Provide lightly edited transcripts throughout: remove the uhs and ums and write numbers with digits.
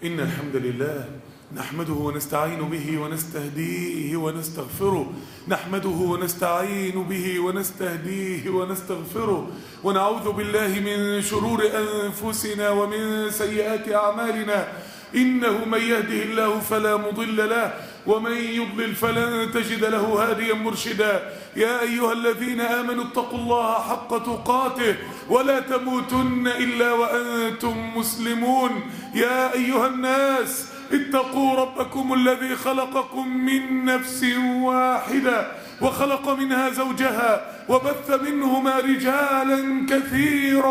إن الحمد لله نحمده ونستعين به ونستهديه ونستغفره. نحمده ونستعين به ونستهديه ونستغفره، ونعوذ بالله من شرور أنفسنا ومن سيئات أعمالنا. إنه من يهده الله فلا مضل له، ومن يضلل فلن تجد له هاديا مرشدا. يا أيها الذين آمنوا اتقوا الله حق تقاته ولا تموتن إلا وأنتم مسلمون. يا أيها الناس اتقوا ربكم الذي خلقكم من نفس واحدة وخلق منها زوجها وبث منهما رجالا كثيرا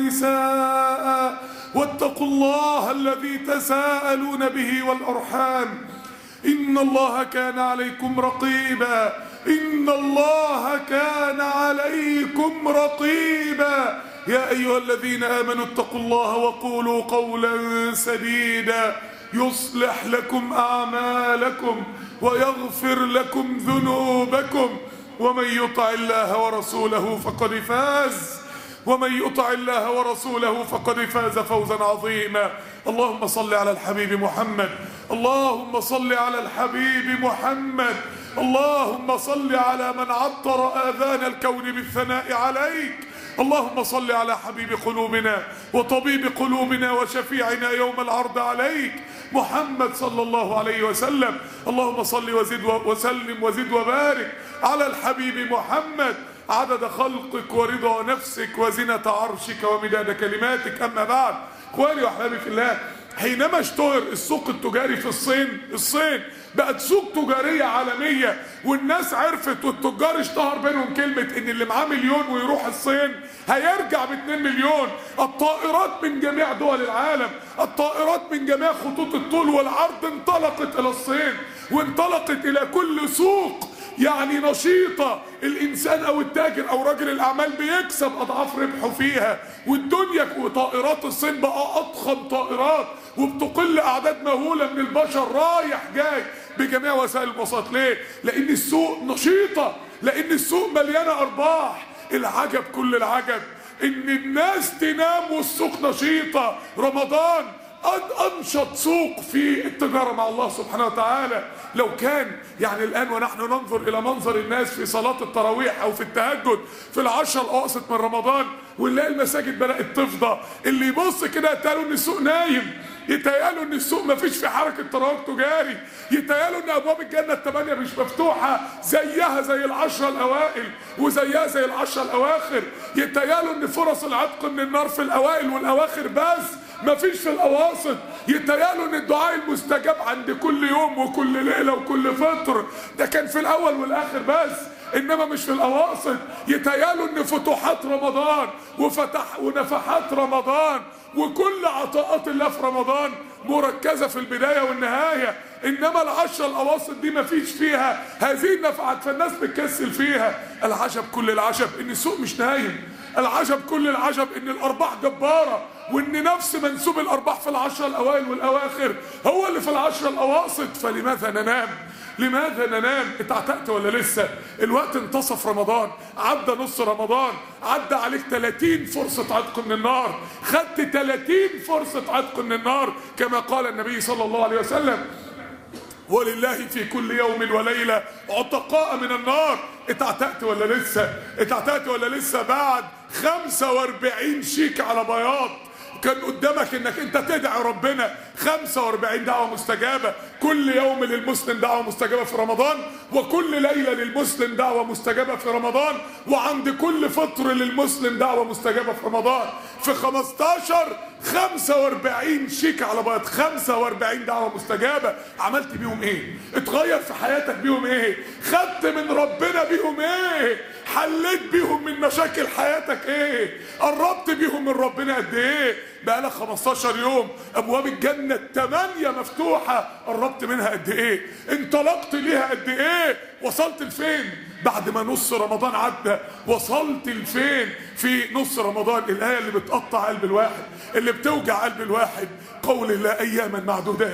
ونساء، واتقوا الله الذي تساءلون به والأرحام، إن الله كان عليكم رقيبا. إن الله كان عليكم رقيبا. يا أيها الذين آمنوا اتقوا الله وقولوا قولا سديدا يصلح لكم أعمالكم ويغفر لكم ذنوبكم، ومن يطع الله ورسوله فقد فاز. ومن يطع الله ورسوله فقد فاز فوزا عظيما. اللهم صل على الحبيب محمد، اللهم صل على الحبيب محمد، اللهم صل على من عطر آذان الكون بالثناء عليك. اللهم صل على حبيب قلوبنا وطبيب قلوبنا وشفيعنا يوم العرض عليك، محمد صلى الله عليه وسلم. اللهم صل وزد وسلم وزد وبارك على الحبيب محمد عدد خلقك ورضا نفسك وزنة عرشك ومداد كلماتك. أما بعد، إخواني وأحبابي في الله، حينما اشتهر السوق التجاري في الصين بقت سوق تجارية عالمية، والناس عرفت والتجار اشتهر بينهم كلمة ان اللي معاه مليون ويروح الصين هيرجع ب2 مليون. الطائرات من جميع دول العالم، الطائرات من جميع خطوط الطول والعرض انطلقت الى الصين، وانطلقت الى كل سوق يعني نشيطة الإنسان أو التاجر أو رجل الأعمال بيكسب أضعاف ربحه فيها. والدنيا وطائرات الصين بقى أضخم طائرات، وبتقل أعداد مهولة من البشر رايح جاي بجميع وسائل المواصلات. ليه؟ لأن السوق نشيطة، لأن السوق مليانة أرباح. العجب كل العجب إن الناس تنام والسوق نشيطة. رمضان أنشط سوق في التجارة مع الله سبحانه وتعالى. لو كان يعني الآن ونحن ننظر إلى منظر الناس في صلاة التراويح أو في التهجد في العشر الأواسط من رمضان، ونلاقي المساجد بدأت تفضى، اللي يبص كده يتهيأله إن السوق نايم، يتهيأله إن السوق مفيش في حركة تراويح تجاري، يتهيأله إن أبواب الجنة ال8 مش مفتوحة زيها زي العشرة الأوائل وزيها زي العشرة الأواخر، يتهيأله إن فرص العتق من النار في الأوائل والأواخر بس مفيش في الأواسط، يتهيأله إن الدعاء المستجاب عند كل يوم وكل ليلة وكل فطر ده كان في الأول والآخر بس، إنما مش في الأواسط. يتهيأله إن فتوحات رمضان ونفحات رمضان وكل عطاءات الله في رمضان مركزة في البداية والنهاية، إنما العشرة الأواسط دي مفيش فيها هذه النفعات، فالناس بتكسل فيها. العجب كل العجب إن السوق مش نايم، العجب كل العجب إن الأرباح جبارة، وإن نفس منسوب الأرباح في العشرة الأوائل والأواخر هو اللي في العشرة الأواسط. فلماذا ننام؟ لماذا ننام؟ اتعتقت ولا لسه؟ الوقت انتصف رمضان، عدى نص رمضان، عدى عليك 30 فرصة عتق من النار، خدت 30 فرصة عتق من النار كما قال النبي صلى الله عليه وسلم: ولله في كل يوم وليلة عتقاء من النار. اتعتقت ولا لسه؟ اتعتقت ولا لسه؟ بعد 45 شيك على بياض كان قدامك انك انت تدعي ربنا 45 دعوة مستجابة. كل يوم للمسلم دعوة مستجابة في رمضان، وكل ليلة للمسلم دعوة مستجابة في رمضان، وعند كل فطر للمسلم دعوة مستجابة في رمضان. في 15 45 شيك على بياض، 45 دعوة مستجابة. عملت بيهم ايه؟ اتغير في حياتك بيهم ايه؟ خدت من ربنا بيهم ايه؟ حليت بيهم من مشاكل حياتك ايه؟ قربت بيهم من ربنا قد ايه؟ بقالك 15 يوم ابواب الجنة 8 مفتوحة، قربت منها قد ايه؟ انطلقت ليها قد ايه؟ وصلت لفين؟ بعد ما نص رمضان عدى وصلت لفين في نص رمضان؟ الآية اللي بتقطع قلب الواحد، اللي بتوجع قلب الواحد، قول الله: أياما معدودات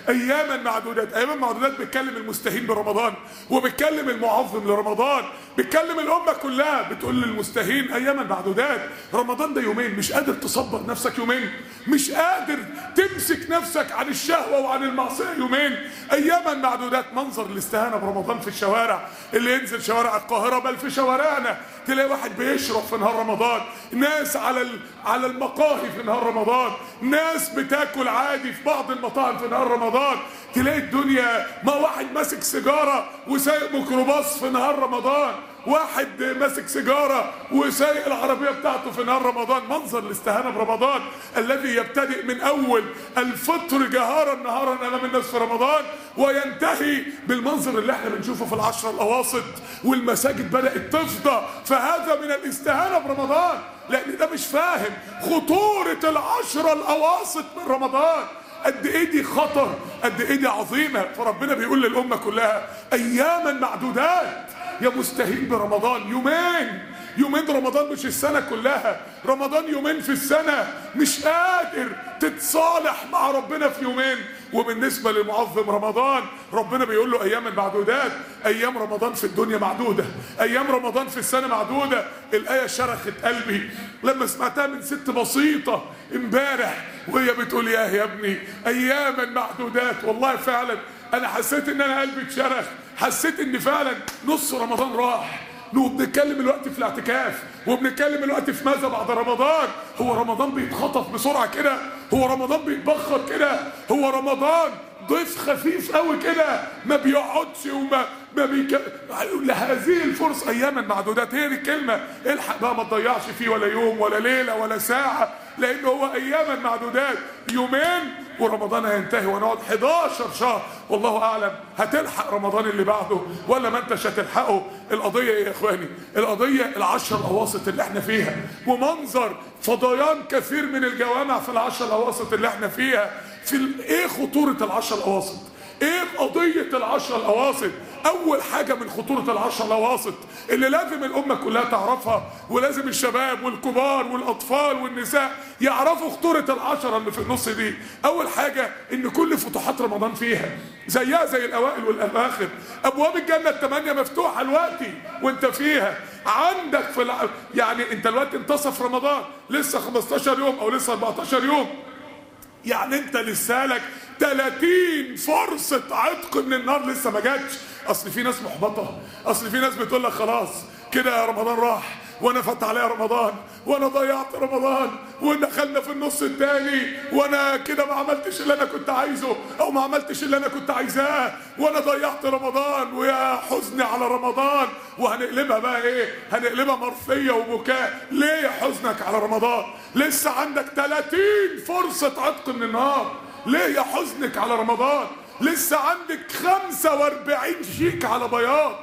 اياما معدودات. اياما معدودات بتكلم المستهين برمضان، وبتكلم المعظم لرمضان، بتكلم الامه كلها، بتقول للمستهين اياما معدودات. رمضان ده يومين، مش قادر تصبر نفسك يومين، مش قادر تمسك نفسك عن الشهوه وعن المعصيه يومين. اياما معدودات. منظر الاستهانه برمضان في الشوارع، اللي ينزل شوارع القاهره بل في شوارعنا تلاقي واحد بيشرب في نهار رمضان، ناس على المقاهي في نهار رمضان، ناس بتاكل عادي في بعض المطاعم في نهار رمضان. تلاقي الدنيا، ما واحد ماسك سيجاره وسايق ميكروباص في نهار رمضان، واحد ماسك سيجاره وسايق العربيه بتاعته في نهار رمضان. منظر الاستهانه برمضان الذي يبتدئ من اول الفطر جهارا نهارا امام الناس في رمضان، وينتهي بالمنظر اللي احنا بنشوفه في العشر الاواسط، والمساجد بدات تفضى. فهذا من الاستهانه برمضان، لان ده مش فاهم خطوره العشر الاواسط من رمضان، قد ايه دي خطر، قد ايه دي عظيمه. فربنا بيقول للامه كلها اياما معدودات. يا مستهين برمضان، يومين رمضان مش السنه كلها، رمضان يومين في السنه، مش قادر تتصالح مع ربنا في يومين. وبالنسبه للمعظم رمضان، ربنا بيقول له ايام معدودات. ايام رمضان في الدنيا معدوده، ايام رمضان في السنه معدوده. الايه شرخت قلبي لما سمعتها من ست بسيطه امبارح وهي بتقول يا ابني اياما معدودات. والله فعلا انا حسيت ان انا قلبي اتشرخ، حسيت ان فعلا نص رمضان راح. وبنتكلم الوقت في الاعتكاف، وبنتكلم الوقت في ماذا بعد رمضان. هو رمضان بيتخطف بسرعه كده؟ هو رمضان بيتبخر كده؟ هو رمضان ضيف خفيف قوي كده ما بيقعدش وما لهذه الفرصه اياما معدودات. هي دي الكلمه، الحق بقى ما تضيعش فيه ولا يوم ولا ليله ولا ساعه، لان هو اياما معدودات. يومين ورمضان هينتهي ونقعد 11 شهر. والله اعلم هتلحق رمضان اللي بعده ولا ما انتش هتلحقه. القضيه ايه يا اخواني؟ القضيه العشر الاواسط اللي احنا فيها، ومنظر فضيان كثير من الجوامع في العشر الاواسط اللي احنا فيها. ايه خطوره العشر الاواسط؟ ايه قضيه العشر الاواسط؟ اول حاجه من خطوره العشر الاواسط اللي لازم الامه كلها تعرفها، ولازم الشباب والكبار والاطفال والنساء يعرفوا خطوره العشره اللي في النص دي. اول حاجه ان كل فتوحات رمضان فيها زيها زي الاوائل والاواخر. ابواب الجنه الثمانيه مفتوحه دلوقتي وانت فيها. عندك يعني انت دلوقتي انتصف رمضان، لسه 15 يوم او لسه 14 يوم، يعني انت لسه لك 30 فرصه عتق من النار لسه ما جاتش. اصل في ناس محبطه، اصل في ناس بتقول لك خلاص كده يا رمضان راح، وانا فات عليا رمضان، وانا ضيعت رمضان، ودخلنا في النص الثاني، وانا كده ما عملتش اللي انا كنت عايزه او ما عملتش اللي انا كنت عايزاه، وانا ضيعت رمضان، ويا حزني على رمضان. وهنقلبها بقى ايه؟ هنقلبها مرثيه وبكاء. ليه يا حزنك على رمضان؟ لسه عندك 30 فرصه عتق من النار. ليه يا حزنك على رمضان؟ لسه عندك 45 شيك على بياض،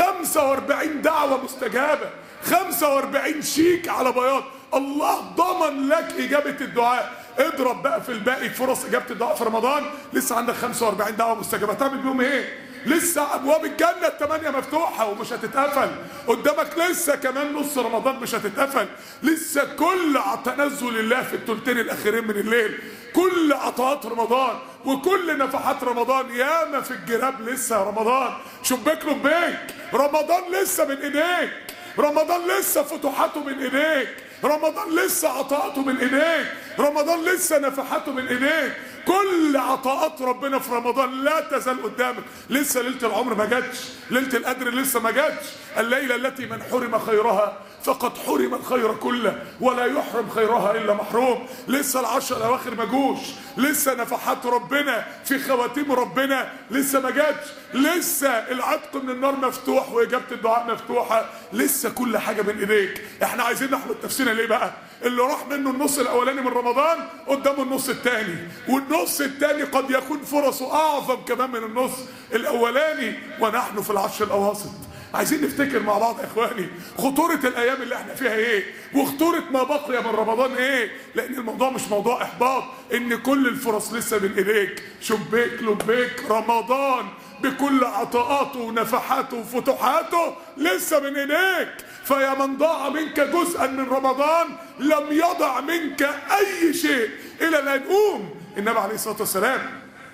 45 دعوة مستجابة، 45 شيك على بياض. الله ضمن لك إجابة الدعاء. اضرب بقى في الباقي فرص إجابة الدعاء في رمضان. لسه عندك 45 دعوة مستجابة، تعمل بيهم إيه؟ لسه أبواب الجنة الثمانية مفتوحة ومش هتتقفل. قدامك لسه كمان نص رمضان مش هتتقفل. لسه كل تنزل الله في الثلثين الأخيرين من الليل، كل عطاءات رمضان وكل نفحات رمضان. ياما في الجراب لسه يا رمضان، شباك لبيك. رمضان لسه من ايديك، رمضان لسه فتوحاته من ايديك، رمضان لسه عطاءاته من ايديك، رمضان لسه نفحاته من ايديك. كل عطاءات ربنا في رمضان لا تزال قدامك. لسه ليله العمر ما جاتش، ليله القدر لسه ما جاتش. الليله التي من حرم خيرها فقد حرم الخير كله، ولا يحرم خيرها الا محروم. لسه العشر الاواخر ما جوش، لسه نفحات ربنا في خواتيم ربنا لسه ما جاتش، لسه العتق من النار مفتوح واجابه الدعاء مفتوحه. لسه كل حاجه من ايديك. احنا عايزين نحمد نفسنا ليه بقى؟ اللي راح منه النص الاولاني من رمضان قدامه النص الثاني، والنص الثاني قد يكون فرصه اعظم كمان من النص الاولاني، ونحن في العشر الاواسط. عايزين نفتكر مع بعض يا اخواني خطورة الايام اللي احنا فيها ايه، وخطورة ما بقي من رمضان ايه. لان الموضوع مش موضوع احباط، ان كل الفرص لسه من ايديك. شبيك لبيك رمضان بكل عطاءاته ونفحاته وفتوحاته لسه من ايديك. فيا من ضاع منك جزءا من رمضان لم يضع منك اي شيء الى ان يقوم. النبي عليه الصلاة والسلام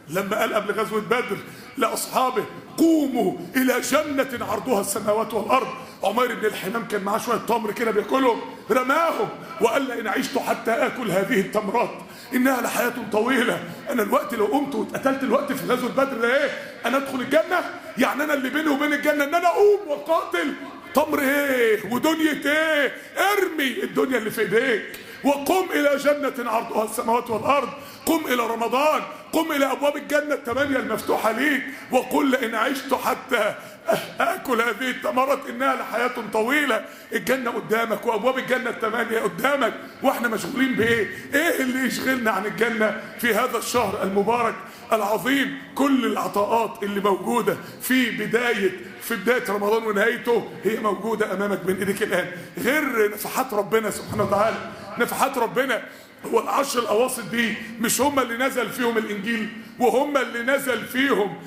لما قال قبل غزوة بدر لأصحابه قوموا إلى جنة عرضها السماوات والأرض، عمير بن الحمام كان معاه شوية تمر كده بياكلهم، رماهم وقال إن عشت حتى آكل هذه التمرات إنها لحياة طويلة. أنا الوقت لو قمت واتقتلت الوقت في غزوة بدر ده إيه؟ أنا أدخل الجنة؟ يعني أنا اللي بيني وبين الجنة إن أنا أقوم وأقاتل؟ تمر إيه؟ ودنيا إيه؟ ارمي الدنيا اللي في إيديك وقم إلى جنة عرضها السماوات والأرض. قم إلى رمضان، قم إلى أبواب الجنة الثمانية المفتوحة ليك، وقل إن عشت حتى آكل هذه الثمرات إنها لحياة طويلة. الجنة قدامك وأبواب الجنة الثمانية قدامك، وإحنا مشغولين بإيه؟ إيه اللي يشغلنا عن الجنة في هذا الشهر المبارك العظيم؟ كل العطاءات اللي موجودة في بداية رمضان ونهايته هي موجودة أمامك بين إيديك الآن، غير نفحات ربنا سبحانه وتعالى. نفحات ربنا، هو العشر الأواسط دي مش هم اللي نزل فيهم الإنجيل وهم اللي نزل فيهم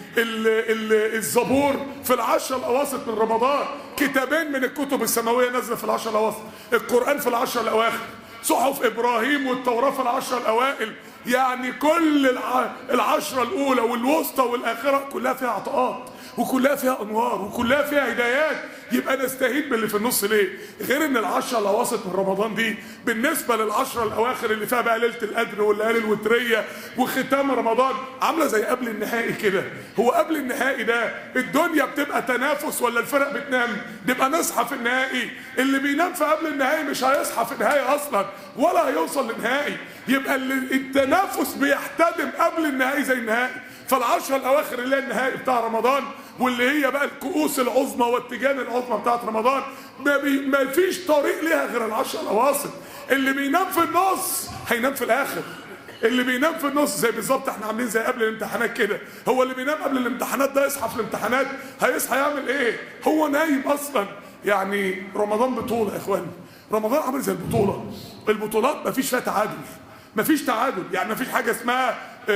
الزبور في العشر الأواسط من رمضان؟ كتابين من الكتب السماوية نزل في العشر الأواسط، القرآن في العشر الأواخر، صحف إبراهيم والتوراة في العشر الأوائل. يعني كل العشرة الأولى والوسطى والآخرة كلها فيها عطاءات وكلها فيها أنوار وكلها فيها هدايات. يبقى نستهين باللي في النص ليه؟ غير ان العشرة الأواسط من رمضان دي بالنسبة للعشرة الأواخر اللي فيها بقى ليلة القدر والليالي الوترية وختام رمضان عاملة زي قبل النهائي كده. هو قبل النهائي ده الدنيا بتبقى تنافس ولا الفرق بتنام؟ نبقى نصحى في النهائي، اللي بينام في قبل النهائي مش هيصحى في النهائي أصلا ولا هيوصل للنهائي. يبقى التنافس بيحتدم قبل النهائي زي النهائي. فالعشرة الأواخر اللي هي النهائي بتاع رمضان واللي هي بقى الكؤوس العظمى والتيجان العظمى بتاعت رمضان ما فيش طريق ليها غير العشرة الأواسط. اللي بينام في النص هينام في الآخر، اللي بينام في النص زي بالظبط احنا عاملين زي قبل الامتحانات كده. هو اللي بينام قبل الامتحانات ده يصحى في الامتحانات هيصحى يعمل ايه؟ هو نايم اصلا. يعني رمضان بطولة يا اخواني، رمضان عامل زي البطولة. البطولات ما فيش فيها تعادل، ما فيش تعادل. يعني ما فيش حاجة اسمها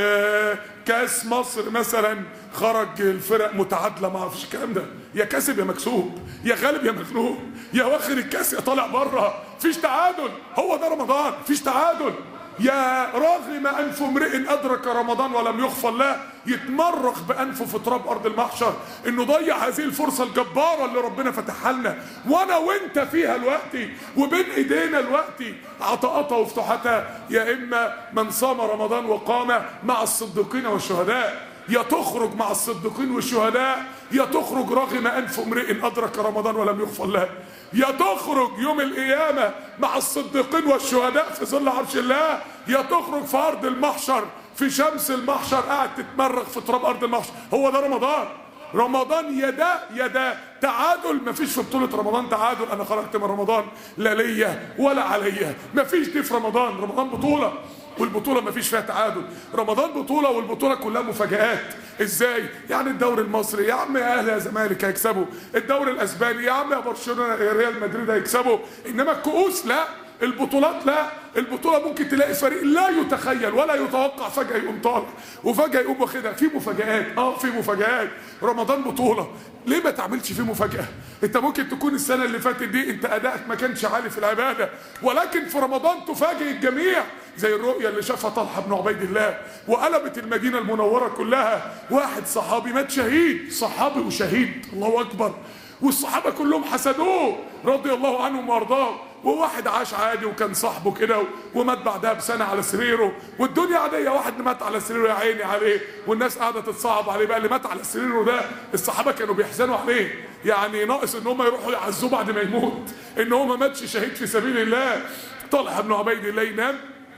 كاس مصر مثلا خرج الفرق متعادله، ما فيش الكلام ده، يا كاسب يا مكسوب، يا غالب يا مغلوب، يا واخد الكاس يا طالع بره. فيش تعادل، هو ده رمضان، فيش تعادل. يا راغم انف امرئ ادرك رمضان ولم يغفر له، يتمرغ بانفه في تراب ارض المحشر انه ضيع هذه الفرصه الجباره اللي ربنا فتحها لنا وانا وانت فيها دلوقتي وبين ايدينا دلوقتي عطاءاتها وفتوحاتها. يا اما من صام رمضان وقام مع الصديقين والشهداء، يا تخرج مع الصديقين والشهداء، يا تخرج راغم انف امرئ ادرك رمضان ولم يغفر له، يا تخرج يوم القيامه مع الصديقين والشهداء في ظل عرش الله، يا تخرج في ارض المحشر في شمس المحشر قاعد تتمرغ في تراب ارض المحشر. هو ده رمضان. رمضان يا ده يا ده، تعادل مفيش في بطولة رمضان تعادل. انا خرجت من رمضان لا ليا ولا عليا، مفيش دي في رمضان. رمضان بطولة والبطولة مفيش فيها تعادل. رمضان بطولة والبطولة كلها مفاجآت. ازاي؟ يعني الدوري المصري يا عم يا اهلي يا زمالك هيكسبوا، الدوري الاسباني يا عم يا برشلونة يا ريال مدريد هيكسبوا، انما الكؤوس لا، البطولات لا. البطولة ممكن تلاقي فريق لا يتخيل ولا يتوقع فجأة يقوم طالع وفجأة يقوم واخدها. في مفاجآت، في مفاجآت. رمضان بطولة، ليه ما تعملش فيه مفاجأة؟ انت ممكن تكون السنة اللي فاتت دي انت ادائك ما كانش عالي في العبادة، ولكن في رمضان تفاجئ الجميع زي الرؤية اللي شافها طلحة بن عبيد الله وقلبت المدينة المنورة كلها. واحد صحابي مات شهيد، صحابي وشهيد، الله اكبر، والصحابة كلهم حسدوه رضي الله عنهم وارضاهم. وواحد عاش عادي وكان صاحبه كده ومات بعدها بسنة على سريره والدنيا عادية. واحد مات على سريره يا عيني عليه والناس قاعدة تتصعب عليه. بقى اللي مات على سريره ده الصحابة كانوا بيحزنوا عليه، يعني ناقص ان هم يروحوا يعزوه بعد ما يموت ان هو ما ماتش شهيد في سبيل الله. طلحة بن عبيد الله ينام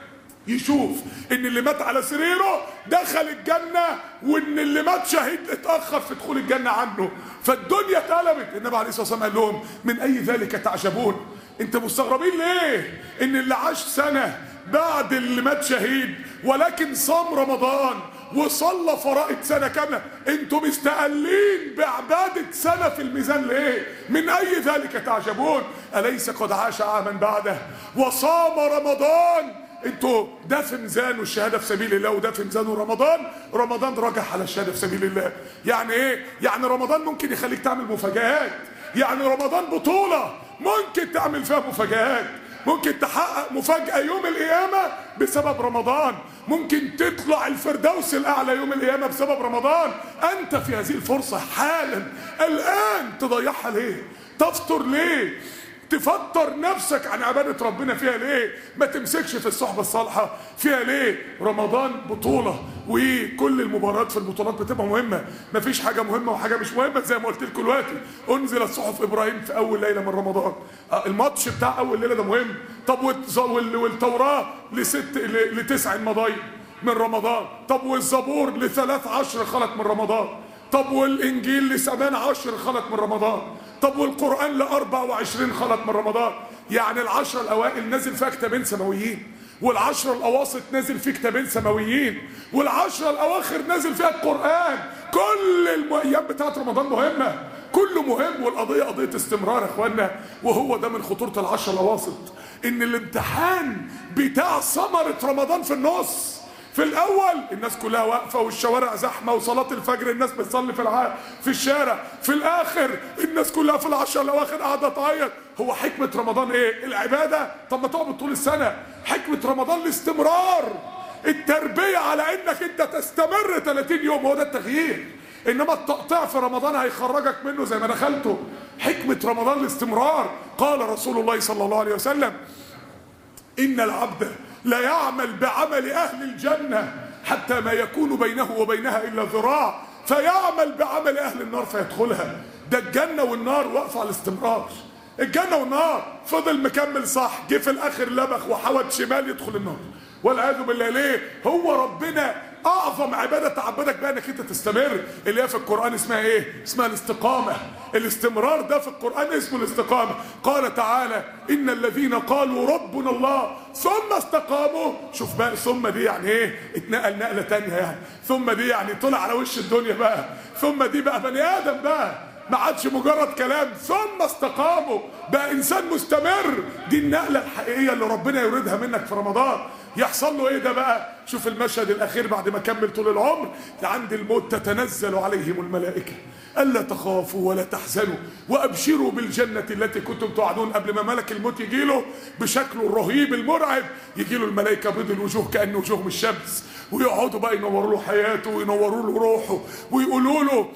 يشوف ان اللي مات على سريره دخل الجنة وان اللي مات شهيد اتأخر في دخول الجنة عنه. فالدنيا اتقلبت. النبي عليه الصلاة والسلام قال لهم من اي ذلك تعجبون؟ انت مستغربين ليه ان اللي عاش سنة بعد اللي مات شهيد ولكن صام رمضان وصلى فرائض سنة كاملة، انتوا مستقلين بعبادة سنة في الميزان ليه؟ من اي ذلك تعجبون؟ اليس قد عاش عاما بعده وصام رمضان؟ انتوا ده في ميزانه الشهاده في سبيل الله وده في ميزانه رمضان رجح على الشهاده في سبيل الله. يعني ايه؟ يعني رمضان ممكن يخليك تعمل مفاجآت. يعني رمضان بطوله ممكن تعمل فيها مفاجآت. ممكن تحقق مفاجأة يوم القيامة بسبب رمضان، ممكن تطلع الفردوس الأعلى يوم القيامة بسبب رمضان. أنت في هذه الفرصة حالا الآن، تضيعها ليه؟ تفطر ليه؟ تفطر نفسك عن عبادة ربنا فيها ليه؟ ما تمسكش في الصحبة الصالحة فيها ليه؟ رمضان بطولة، وكل المباريات في البطولات بتبقى مهمة، مفيش حاجة مهمة وحاجة مش مهمة. زي ما قلت لكم دلوقتي، أنزلت صحف إبراهيم في أول ليلة من رمضان، الماتش بتاع أول ليلة ده مهم. طب والتوراة ل9 مضايق من رمضان، طب والزبور ل13 خلت من رمضان، طب والإنجيل ل18 خلت من رمضان، طب والقرآن ل24 خلت من رمضان. يعني ال10 الأوائل نازل فيها كتابين سماويين، وال10 الأواسط نازل فيه كتابين سماويين، وال10 الأواخر نازل فيها القرآن. كل الأيام بتاعت رمضان مهمة، كله مهم، والقضية قضية استمرار يا اخوانا. وهو ده من خطورة ال10 الأواسط، إن الامتحان بتاع ثمرة رمضان في النص. في الاول الناس كلها واقفه والشوارع زحمه وصلاه الفجر الناس بتصلي في الشارع. في الاخر الناس كلها في ال10 الاواخر قاعده تعيط. هو حكمه رمضان ايه؟ العباده. طب ما تقعد طول السنه. حكمه رمضان الاستمرار، التربيه على انك انت تستمر 30 يوم، هو ده التغيير. انما التقطيع في رمضان هيخرجك منه زي ما دخلته. حكمه رمضان الاستمرار. قال رسول الله صلى الله عليه وسلم: ان العبد لا يعمل بعمل أهل الجنة حتى ما يكون بينه وبينها إلا ذراع، فيعمل بعمل أهل النار فيدخلها. ده الجنة والنار واقفة على الاستمرار. الجنة والنار. فضل مكمل صح، جه في الآخر لبخ وحود شمال يدخل النار والعياذ بالله. ليه؟ هو ربنا أعظم عبادة تعبدك بها إنك أنت تستمر، اللي هي في القرآن اسمها إيه؟ اسمها الاستقامة. الاستمرار ده في القرآن اسمه الاستقامة. قال تعالى: إن الذين قالوا ربنا الله ثم استقاموا. شوف بقى، ثم دي يعني إيه؟ اتنقل نقلة تانية يعني. ثم دي يعني طلع على وش الدنيا بقى. ثم دي بقى بني آدم بقى، ما عادش مجرد كلام. ثم استقاموا، بقى إنسان مستمر. دي النقلة الحقيقية اللي ربنا يريدها منك في رمضان. يحصل له ايه ده بقى؟ شوف المشهد الاخير بعد ما كمل طول العمر. عند الموت تتنزل عليهم الملائكه الا تخافوا ولا تحزنوا وابشروا بالجنه التي كنتم توعدون. قبل ما ملك الموت يجي له بشكله الرهيب المرعب، يجي له الملائكه بيض الوجوه كأن وجوههم الشمس، ويقعدوا بقى ينوروا له حياته وينوروا له روحه ويقولوا له: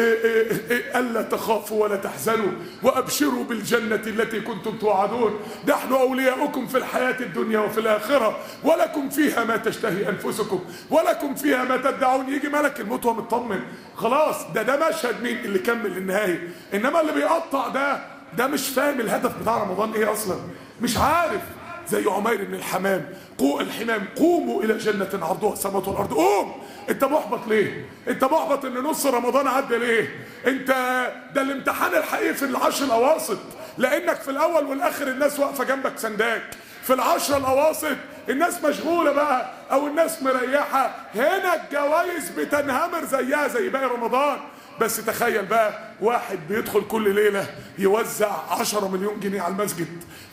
ألا تخافوا ولا تحزنوا وأبشروا بالجنة التي كنتم توعدون، نحن أولياؤكم في الحياة الدنيا وفي الآخرة، ولكم فيها ما تشتهي أنفسكم ولكم فيها ما تدعون. يجي ملك الموت وهو مطمن خلاص. ده مشهد مين اللي كمل للنهاية. إنما اللي بيقطع ده مش فاهم الهدف بتاع رمضان إيه أصلا، مش عارف. زي عمير بن الحمام: قوموا إلى جنة عرضها السماوات والأرض. قوم. انت محبط ليه؟ انت محبط ان نص رمضان عدى ليه؟ انت ده الامتحان الحقيقي في ال10 الاواسط، لانك في الاول والاخر الناس واقفه جنبك سنداك. في ال10 الاواسط الناس مشغوله بقى او الناس مريحه. هنا الجوائز بتنهمر زيها زي باقي رمضان. بس تخيل بقى واحد بيدخل كل ليله يوزع 10 مليون جنيه على المسجد.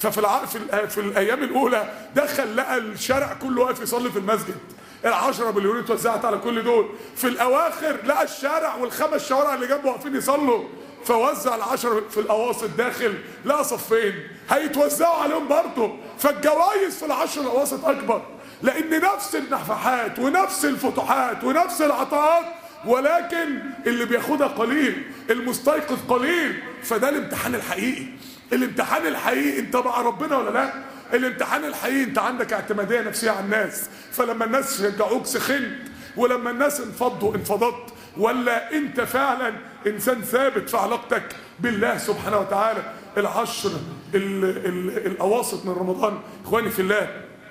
في الايام الاولى دخل لقى الشارع كله واقف يصلي في المسجد. ال10 مليون اتوزعت على كل دول. في الاواخر لقى الشارع والخمس شوارع اللي جنبه واقفين يصلوا، فوزع ال10. في الاواسط داخل لقى صفين هيتوزعوا عليهم برضه. فالجوائز في ال10 الاواسط اكبر، لان نفس النفحات ونفس الفتوحات ونفس العطاءات، ولكن اللي بياخدها قليل، المستيقظ قليل. فده الامتحان الحقيقي. الامتحان الحقيقي انت مع ربنا ولا لا؟ الامتحان الحقيقي انت عندك اعتماديه نفسيه على الناس، فلما الناس شجعوك سخنت، ولما الناس انفضوا انفضت، ولا انت فعلا انسان ثابت في علاقتك بالله سبحانه وتعالى. ال10 الاواسط من رمضان اخواني في الله،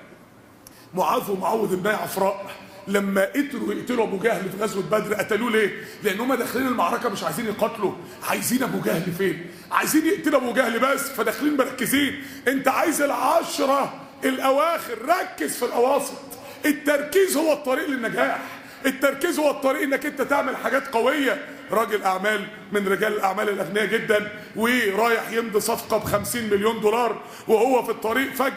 معاذ ومعوذ بن عفراء لما قدروا يقتلوا ابو جهل في غزوه بدر، قتلوه ليه؟ لان هم داخلين المعركه مش عايزين يقاتلوا، عايزين ابو جهل فين؟ عايزين يقتلوا ابو جهل بس، فداخلين مركزين. انت عايز ال10 الاواخر، ركز في الاواسط. التركيز هو الطريق للنجاح، التركيز هو الطريق انك انت تعمل حاجات قويه. راجل اعمال من رجال الاعمال الاغنياء جدا، ورايح يمضي صفقه ب50 مليون دولار، وهو في الطريق فجاه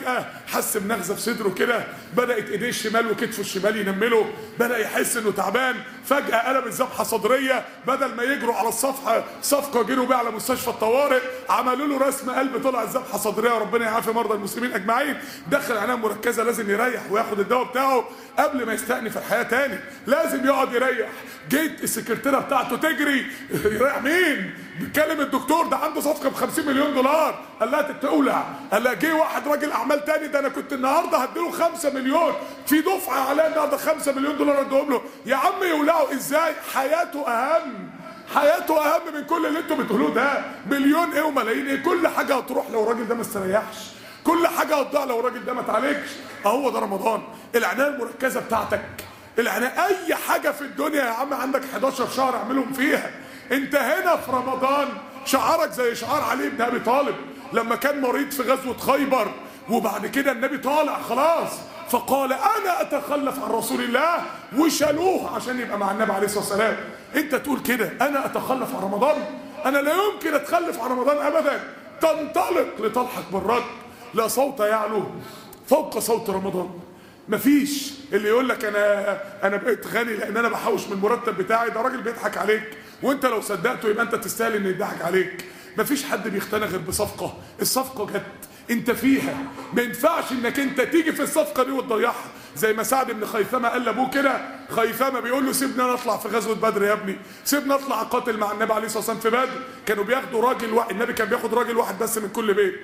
حس بنغزه في صدره كده، بدات ايديه الشمال وكتفه الشمال ينمله، بدا يحس انه تعبان، فجاه قلبت ذبحه صدريه، بدل ما يجروا على الصفحه صفقه جروا بيه على مستشفى الطوارئ، عملوا له رسم قلب طلع الذبحه صدريه، وربنا يعافي مرضى المسلمين اجمعين. دخل عنايه مركزه، لازم يريح وياخد الدواء بتاعه قبل ما يستأنف الحياه تاني، لازم يقعد يريح. جيت السكرتيره بتاعته تجري، يريح مين؟ بيتكلم الدكتور ده عنده صفقه ب 50 مليون دولار، قال لها تولع. قال لها جه واحد راجل اعمال تاني، ده انا كنت النهارده هديله 5 مليون، في دفعه عليا النهارده 5 مليون دولار اديهم له. يا عم يولعوا ازاي؟ حياته اهم، حياته اهم من كل اللي انتوا بتقولوه ده. مليون ايه وملايين ايه؟ كل حاجه هتروح لو الراجل ده ما استريحش، كل حاجه هتضيع لو الراجل ده ما اتعالجش. اهو ده رمضان، العنايه المركزه بتاعتك، العنايه اي حاجه في الدنيا يا عم عندك 11 شهر اعملهم فيها. انت هنا في رمضان شعارك زي شعار علي بن ابي طالب لما كان مريض في غزوه خيبر، وبعد كده النبي طالع خلاص، فقال انا اتخلف عن رسول الله، وشالوه عشان يبقى مع النبي عليه الصلاه والسلام. انت تقول كده انا اتخلف عن رمضان؟ انا لا يمكن اتخلف عن رمضان ابدا. تنطلق لتلحق بالرد، لا صوت يعلو فوق صوت رمضان. مفيش اللي يقول لك انا بقيت غني لان انا بحوش من المرتب بتاعي، ده راجل بيضحك عليك، وانت لو صدقته يبقى انت تستاهل ان يضحك عليك. مفيش حد بيختنى غير بصفقه، الصفقه جت انت فيها، ما ينفعش انك انت تيجي في الصفقه دي وتضيعها. زي ما سعد بن خيثمه قال لابوه كده، خيثمه بيقول له سيبني انا اطلع في غزوه بدر يا ابني، سيبني اطلع اقاتل مع النبي عليه الصلاه والسلام في بدر. كانوا بياخدوا راجل واحد، النبي كان بياخد راجل واحد بس من كل بيت.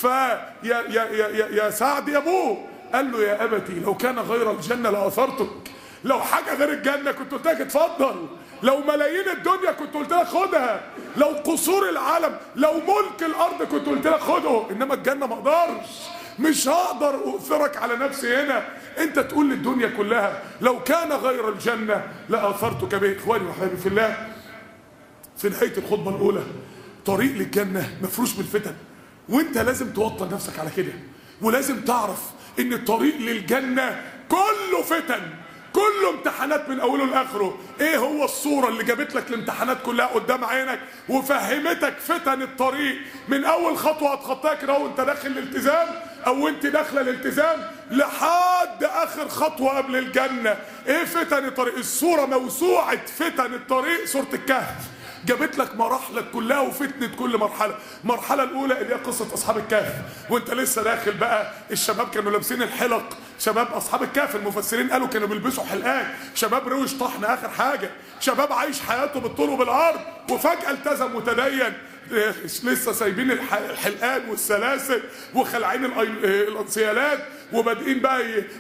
يا سعد يا ابوه قال له يا ابتي لو كان غير الجنه لاثرتك، لو حاجه غير الجنه كنت قلت لك اتفضل، لو ملايين الدنيا كنت قلت لك خدها، لو قصور العالم، لو ملك الارض كنت قلت لك خده، انما الجنه ما اقدرش، مش هقدر اؤثرك على نفسي هنا. انت تقول للدنيا كلها لو كان غير الجنه لاثرتك به. اخواني وحبايبي في الله، في نهايه الخطبه الاولى طريق للجنه مفروش بالفتن، وانت لازم توطن نفسك على كده، ولازم تعرف ان الطريق للجنه كله فتن، كله امتحانات من اوله لاخره. ايه هو الصوره اللي جابت لك الامتحانات كلها قدام عينك وفهمتك فتن الطريق من اول خطوه هتخطاها كده وانت داخل الالتزام او انت داخله الالتزام لحد اخر خطوه قبل الجنه؟ ايه فتن الطريق؟ الصوره موسوعه فتن الطريق سوره الكهف، جابت لك مراحلك كلها وفتنه كل مرحله. المرحله الاولى اللي هي قصه اصحاب الكهف، وانت لسه داخل بقى، الشباب كانوا لابسين الحلق، شباب اصحاب الكهف المفسرين قالوا كانوا بيلبسوا حلقان، شباب روش طحن اخر حاجه، شباب عايش حياته بالطول وبالعرض، وفجاه التزم وتدين، لسه سايبين الحلقان والسلاسل وخلعين الانسيالات وبادئين بقى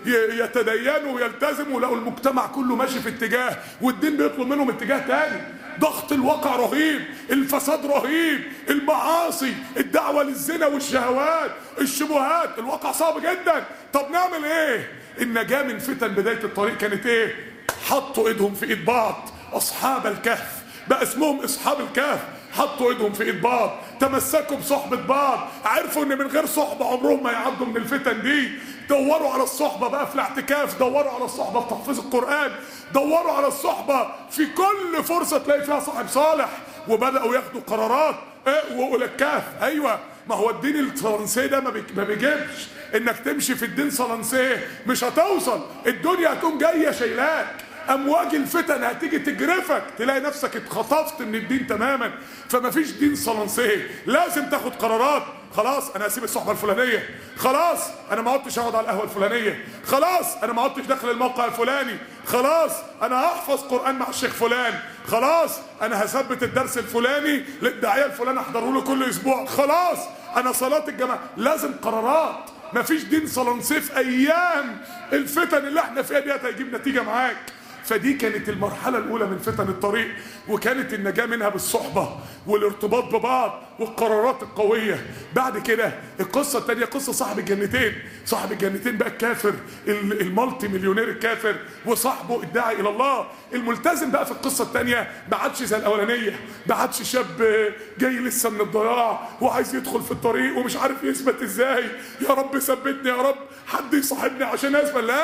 يتدينوا ويلتزموا، لقوا المجتمع كله ماشي في اتجاه والدين بيطلب منهم اتجاه تاني. ضغط الواقع رهيب، الفساد رهيب، المعاصي، الدعوه للزنا والشهوات، الشبهات، الواقع صعب جدا. طب نعمل ايه؟ النجاه من فتن بدايه الطريق كانت ايه؟ حطوا ايدهم في ايد بعض، اصحاب الكهف بقى اسمهم اصحاب الكهف، حطوا ايدهم في ايد بعض، تمسكوا بصحبه بعض، عرفوا ان من غير صحبه عمرهم ما يعدوا من الفتن دي. دوروا على الصحبه بقى في الاعتكاف، دوروا على الصحبه في تحفيظ القران، دوروا على الصحبه في كل فرصه تلاقي فيها صاحب صالح، وبداوا ياخدوا قرارات. وقول الكهف، ايوه، ما هو الدين الصلنسيه ده ما بيجيبش انك تمشي في الدين صلنسيه، مش هتوصل، الدنيا هتقوم جايه شايلاك، امواج الفتن هتيجي تجرفك، تلاقي نفسك اتخطفت من الدين تماما. فما فيش دين صلنسيه، لازم تاخد قرارات. خلاص انا هسيب الصحبه الفلانيه، خلاص انا ما عدتش اقعد على القهوه الفلانيه، خلاص انا ما عدتش داخل الموقع الفلاني، خلاص انا هحفظ قران مع الشيخ فلان، خلاص انا هثبت الدرس الفلاني للداعيه الفلاني احضره له كل اسبوع، خلاص انا صلاه الجماعه. لازم قرارات، مفيش دين صلنسيه في ايام الفتن اللي احنا فيها ديت هيجيب نتيجه معاك. فدي كانت المرحلة الأولى من فتن الطريق، وكانت النجاة منها بالصحبة والارتباط ببعض والقرارات القوية. بعد كده القصة الثانية قصة صاحب الجنتين، صاحب الجنتين بقى الكافر المالتي مليونير الكافر، وصاحبه الداعي إلى الله الملتزم. بقى في القصة الثانية ما عادش زي الأولانية، ما عادش شاب جاي لسه من الضياع وعايز يدخل في الطريق ومش عارف يثبت ازاي، يا رب ثبتني يا رب، حد يصاحبني عشان اثبت. لا،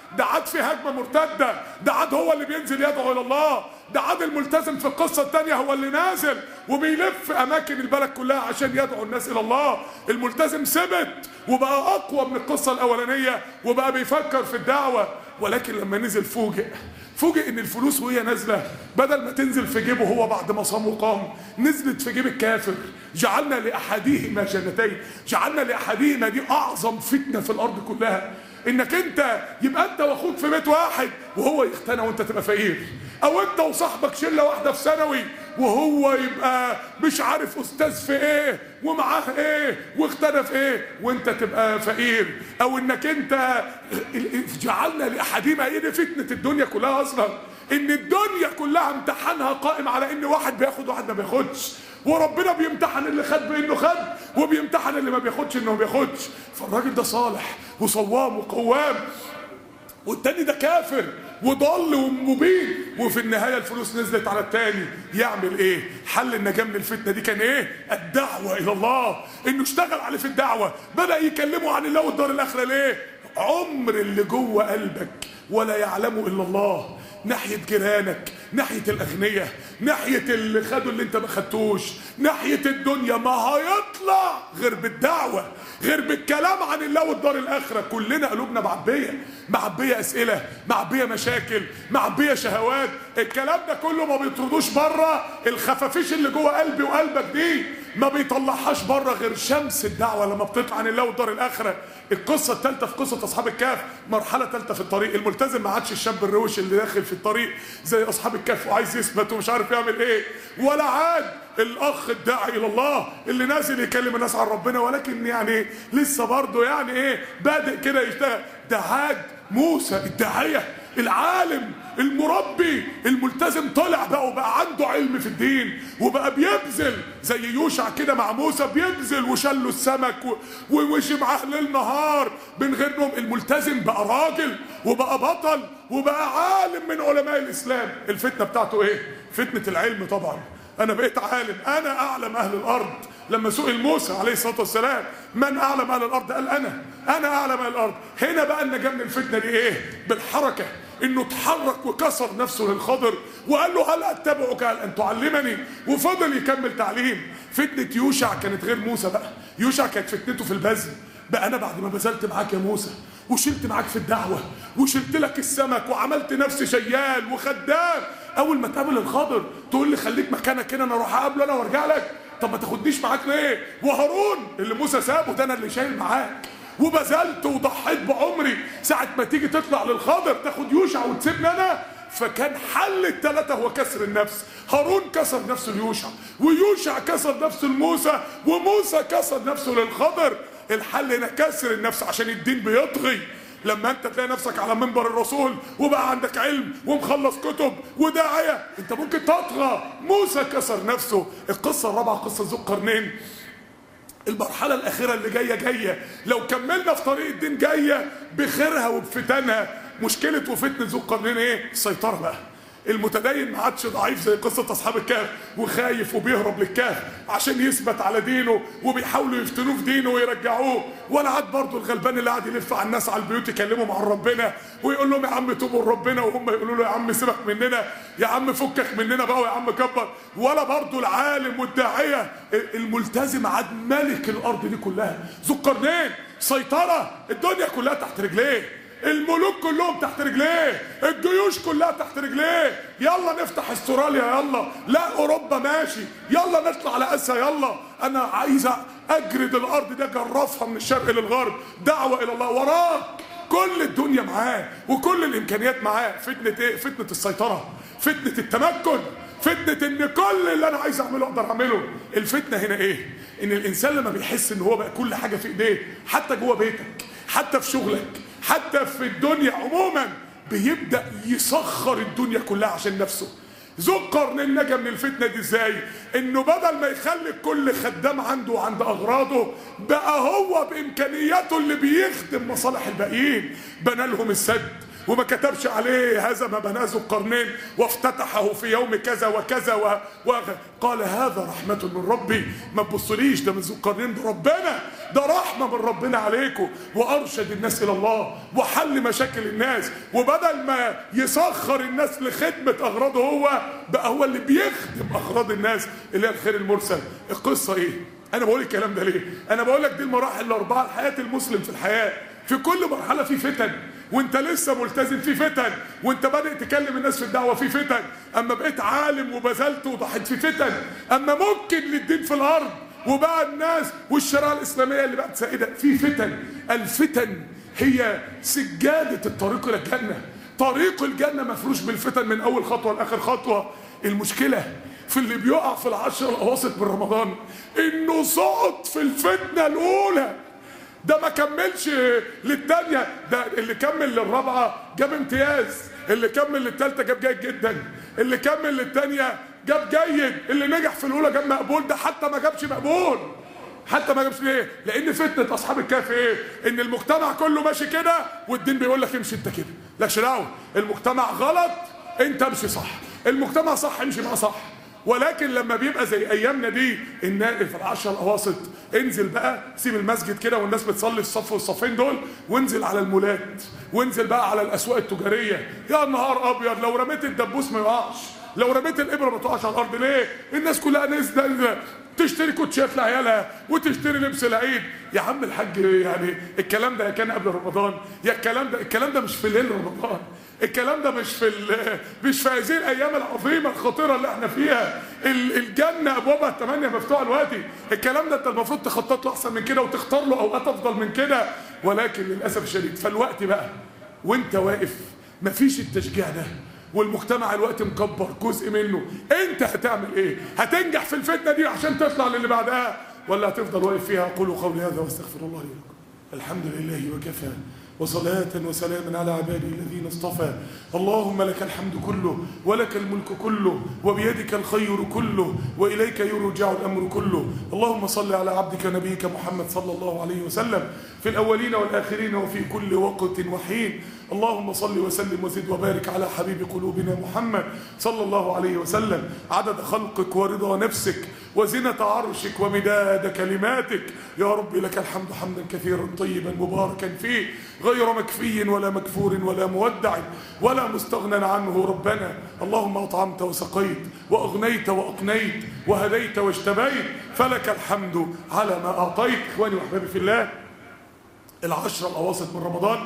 ده عاد في هجمة مرتدة، ده عاد هو اللي بينزل يدعو إلى الله، ده عاد الملتزم في القصة الثانية هو اللي نازل وبيلف أماكن البلد كلها عشان يدعو الناس إلى الله. الملتزم ثبت وبقى أقوى من القصة الأولانية وبقى بيفكر في الدعوة. ولكن لما نزل فوجئ إن الفلوس وهي نازلة بدل ما تنزل في جيبه هو بعد ما صام وقام، نزلت في جيب الكافر. جعلنا لأحدهما جنتين، جعلنا لأحدهما دي أعظم فتنة في الأرض كلها، انك انت يبقى انت واخوك في بيت واحد وهو يختنى وانت تبقى فقير، او انت وصاحبك شله واحده في ثانوي وهو يبقى مش عارف استاذ في ايه ومعاه ايه واختنى في ايه وانت تبقى فقير، او انك انت جعلنا لاحدهما. ايه دي فتنه الدنيا كلها اصلا، ان الدنيا كلها امتحانها قائم على ان واحد بياخد واحد ما بياخدش، وربنا بيمتحن اللي خد بانه خد وبيمتحن اللي ما بياخدش انه ما بياخدش. فالراجل ده صالح وصوام وقوام والتاني ده كافر وضل ومبين، وفي النهايه الفلوس نزلت على التاني. يعمل ايه؟ حل النجاه من الفتنه دي كان ايه؟ الدعوه الى الله، انه اشتغل عليه في الدعوه. بدا يكلمه عن الله والدار الاخره. ليه؟ عمر اللي جوه قلبك ولا يعلمه الا الله، ناحيه جيرانك، ناحيه الاغنياء، ناحيه اللي خدوا اللي انت ما خدتوش، ناحيه الدنيا، ما هيطلع غير بالدعوه، غير بالكلام عن الله والدار الاخره. كلنا قلوبنا معبيه اسئله، معبيه مشاكل، معبيه شهوات. الكلام ده كله ما بيطردوش بره. الخفافيش اللي جوه قلبي وقلبك دي ما بيطلعهاش بره غير شمس الدعوه لما بتطلع عن الله والدار الاخره. القصه الثالثه في قصه اصحاب الكهف، مرحله ثالثه في الطريق. الملتزم ما عادش الشاب الروش اللي داخل في الطريق زي اصحاب الكهف وعايز يثبت ومش عارف يعمل ايه، ولا عاد الاخ الداعي الى الله اللي نازل يكلم الناس عن ربنا ولكن يعني لسه برضه يعني ايه بادئ كده يشتغل. ده عاد موسى الداعيه العالم المربي الملتزم، طلع بقى عنده علم في الدين وبقى بيبذل زي يوشع كده مع موسى، بيبذل وشلوا السمك ومشي معاه ليل نهار من غير نوم. الملتزم بقى راجل وبقى بطل وبقى عالم من علماء الاسلام. الفتنه بتاعته ايه؟ فتنه العلم طبعا. انا بقيت عالم، انا اعلم اهل الارض. لما سئل موسى عليه الصلاه والسلام من اعلم اهل الارض؟ قال انا اعلم اهل الارض. هنا بقى النجاه من الفتنه دي ايه؟ بالحركه، انه اتحرك وكسر نفسه للخضر وقال له هل اتبعك هل ان تعلمني، وفضل يكمل تعليم. فتنه يوشع كانت غير موسى بقى. يوشع كانت فتنته في البذل. بقى انا بعد ما بذلت معاك يا موسى وشلت معاك في الدعوه وشلت لك السمك وعملت نفسي شيال وخدام، اول ما تقابل الخضر تقول لي خليك مكانك هنا انا اروح اقابله انا وارجع لك. طب ما تاخدنيش معاك ليه؟ وهارون اللي موسى سابه ده انا اللي شايل معاك وبذلت وضحيت بعمري. ساعه ما تيجي تطلع للخضر تاخد يوشع وتسيبني انا. فكان حل الثلاثه هو كسر النفس. هارون كسر نفسه ليوشع، ويوشع كسر نفسه لموسى، وموسى كسر نفسه للخضر. الحل هنا كسر النفس عشان الدين بيطغي. لما انت تلاقي نفسك على منبر الرسول وبقى عندك علم ومخلص كتب وداعيه، انت ممكن تطغى. موسى كسر نفسه. القصه الرابعه قصه ذو القرنين. المرحله الاخيره اللي جايه لو كملنا في طريق الدين جايه بخيرها وبفتنها. مشكله وفتنه ذو القرنين ايه؟ السيطره بقى. المتدين ما عادش ضعيف زي قصه اصحاب الكهف وخايف وبيهرب للكهف عشان يثبت على دينه وبيحاولوا يفتنوه في دينه ويرجعوه، ولا عاد برضه الغلبان اللي قاعد يلف على الناس على البيوت يكلمهم عن ربنا ويقول لهم يا عم توبوا لربنا، وهم يقولوا له يا عم سيبك مننا، يا عم فكك مننا بقى ويا عم كبر. ولا برضه العالم والداعيه الملتزم عاد ملك الارض دي كلها. ذو القرنين سيطره، الدنيا كلها تحت رجليه، الملوك كلهم تحت رجليه، الجيوش كلها تحت رجليه. يلا نفتح استراليا، يلا لا اوروبا ماشي، يلا نطلع على اسيا، يلا انا عايز اجرد الارض ده جرفها من الشرق للغرب. دعوه الى الله وراك، كل الدنيا معاه وكل الامكانيات معاه. فتنه ايه؟ فتنه السيطره، فتنه التمكن، فتنه ان كل اللي انا عايز اعمله اقدر اعمله. الفتنه هنا ايه؟ ان الانسان لما بيحس ان هو بقى كل حاجه في ايديه، حتى جوه بيتك، حتى في شغلك، حتى في الدنيا عموما، بيبدأ يسخر الدنيا كلها عشان نفسه. ذو القرنين نجا من الفتنة دي ازاي؟ انه بدل ما يخلي كل خدام عنده وعند اغراضه، بقى هو بامكانياته اللي بيخدم مصالح الباقيين. بنى لهم السد وما كتبش عليه هزم بناه ذو القرنين وافتتحه في يوم كذا وكذا وقال هذا رحمة من ربي. ما تبصليش ده من ذو القرنين، ده ربنا، ده رحمة من ربنا عليكم. وأرشد الناس إلى الله وحل مشاكل الناس، وبدل ما يسخر الناس لخدمة أغراضه هو بقى هو اللي بيخدم أغراض الناس اللي هي الخير المرسل. القصة إيه؟ أنا بقول الكلام ده ليه؟ أنا بقول لك دي المراحل الأربعة لحياة المسلم في الحياة. في كل مرحلة في فتن، وانت لسه ملتزم في فتن، وانت بادئ تكلم الناس في الدعوة في فتن، اما بقيت عالم وبذلت وضحيت في فتن، اما ممكن للدين في الارض وبقى الناس والشريعة الاسلامية اللي بقت سائدة في فتن. الفتن هي سجادة الطريق الى الجنة. طريق الجنة مفروش بالفتن من اول خطوة لاخر خطوة. المشكلة في اللي بيقع في العشر الاواسط من رمضان انه سقط في الفتنة الاولى، ده ما كملش للتانية، ده اللي كمل للرابعة جاب امتياز، اللي كمل للتالتة جاب جيد جدا، اللي كمل للتانية جاب جيد، اللي نجح في الأولى جاب مقبول، ده حتى ما جابش مقبول. حتى ما جابش ليه؟ لأن فتنة أصحاب الكهف إيه؟ إن المجتمع كله ماشي كده والدين بيقول لك امشي أنت كده، لكش دعوة، المجتمع غلط أنت امشي صح، المجتمع صح امشي معاه صح. ولكن لما بيبقى زي ايامنا دي في العشر الاواسط، انزل بقى سيب المسجد كده والناس بتصلي الصف والصفين دول، وانزل على المولات، وانزل بقى على الاسواق التجاريه. يا نهار ابيض، لو رميت الدبوس ما يقعش، لو رميت الابره ما تقعش على الارض. ليه؟ الناس كلها نازله تشتري كوتشيات لعيالها وتشتري لبس العيد. يا عم الحاج يعني الكلام ده كان قبل رمضان، يا الكلام ده مش في ليل رمضان، الكلام ده مش في هذه الايام العظيمه الخطيره اللي احنا فيها. الجنه ابوابها الثمانيه مفتوحه دلوقتي. الكلام ده انت المفروض تخطط له احسن من كده وتختار له اوقات افضل من كده، ولكن للاسف الشديد فالوقت بقى وانت واقف مفيش التشجيع ده، والمجتمع الوقت مكبر جزء منه. انت هتعمل ايه؟ هتنجح في الفتنه دي عشان تطلع للي بعدها، ولا هتفضل واقف فيها؟ اقول قولي هذا واستغفر الله لي ولكم. الحمد لله وكفى، وصلاة وسلاما على عباده الذين اصطفى. اللهم لك الحمد كله، ولك الملك كله، وبيدك الخير كله، وإليك يرجع الأمر كله. اللهم صل على عبدك نبيك محمد صلى الله عليه وسلم في الأولين والآخرين وفي كل وقت وحين. اللهم صل وسلم وزد وبارك على حبيب قلوبنا محمد صلى الله عليه وسلم عدد خلقك ورضا نفسك وزنة عرشك ومداد كلماتك. يا رب لك الحمد حمدا كثيرا طيبا مباركا فيه، غير مكفي ولا مكفور ولا مودع ولا مستغنى عنه. ربنا اللهم أطعمت وسقيت وأغنيت وأقنيت وهديت واجتبيت، فلك الحمد على ما أعطيت. إخواني وأحبابي في الله، العشرة الأواسط من رمضان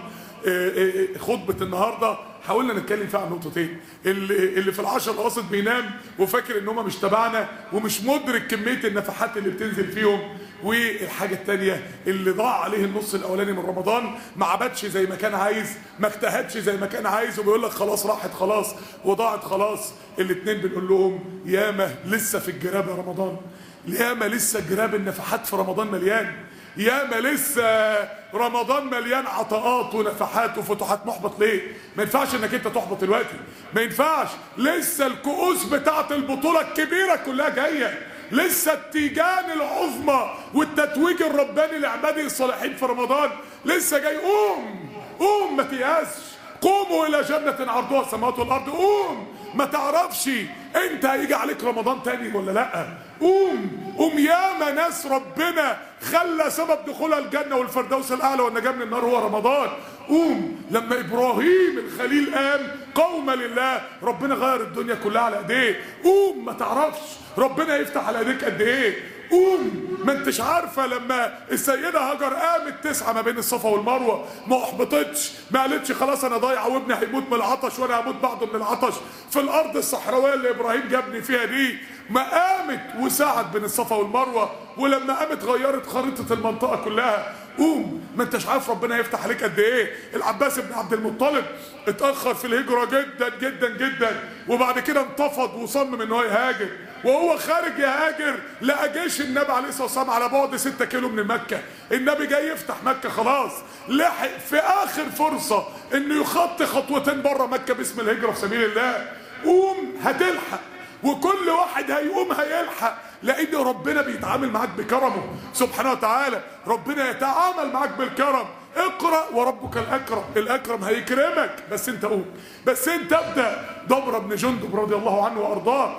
خطبة النهاردة حاولنا نتكلم فيها عن نقطتين. اللي في العشر الاواسط بينام وفاكر ان هم مش تبعنا ومش مدرك كمية النفحات اللي بتنزل فيهم، والحاجة التانية اللي ضاع عليه النص الاولاني من رمضان، ما عبدش زي ما كان عايز، ما اجتهدش زي ما كان عايز، وبيقول لك خلاص راحت خلاص وضاعت خلاص. الاتنين بنقول لهم ياما لسه في الجراب يا رمضان، ياما لسه جراب النفحات في رمضان مليان، ياما لسه رمضان مليان عطاءات ونفحات وفتوحات. محبط ليه؟ ما ينفعش انك انت تحبط دلوقتي، ما ينفعش. لسه الكؤوس بتاعت البطولة الكبيرة كلها جاية، لسه التيجان العظمى والتتويج الرباني لعباده الصالحين في رمضان لسه جاي. قوم ما تيأسش، قوموا الى جنة عرضها السماوات والارض. قوم، ما تعرفش انت هيجي عليك رمضان تاني ولا لا. قوم ياما ناس ربنا خلى سبب دخولها الجنة والفردوس الاعلى والنجاة من النار هو رمضان. قوم، لما ابراهيم الخليل قام قوم لله ربنا غير الدنيا كلها على ايديه. قوم، ما تعرفش ربنا يفتح على ايديك قد ايه. قوم، ما انتش عارفه لما السيده هاجر قامت 9 ما بين الصفا والمروه ما احبطتش، ما قالتش خلاص انا ضايعه وابني هيموت من العطش وانا هموت بعده من العطش في الارض الصحراويه اللي ابراهيم جابني فيها دي. ما قامت وسعت بين الصفا والمروه، ولما قامت غيرت خريطه المنطقه كلها. قوم، ما انتش عارف ربنا يفتح عليك قد ايه. العباس بن عبد المطلب اتاخر في الهجره جدا جدا جدا، وبعد كده انتفض وصمم ان هو يهاجر، وهو خارج يهاجر لقى جيش النبي عليه الصلاه والسلام على بعد 6 كيلو من مكه. النبي جاي يفتح مكه خلاص، لحق في اخر فرصه انه يخطي خطوتين بره مكه باسم الهجره في سبيل الله. قوم هتلحق، وكل واحد هيقوم هيلحق، لان ربنا بيتعامل معاك بكرمه سبحانه وتعالى. ربنا يتعامل معاك بالكرم. اقرأ وربك الأكرم، الأكرم هيكرمك، بس انت قوم، بس انت ابدأ. ضمرة بن جندب رضي الله عنه وارضاه،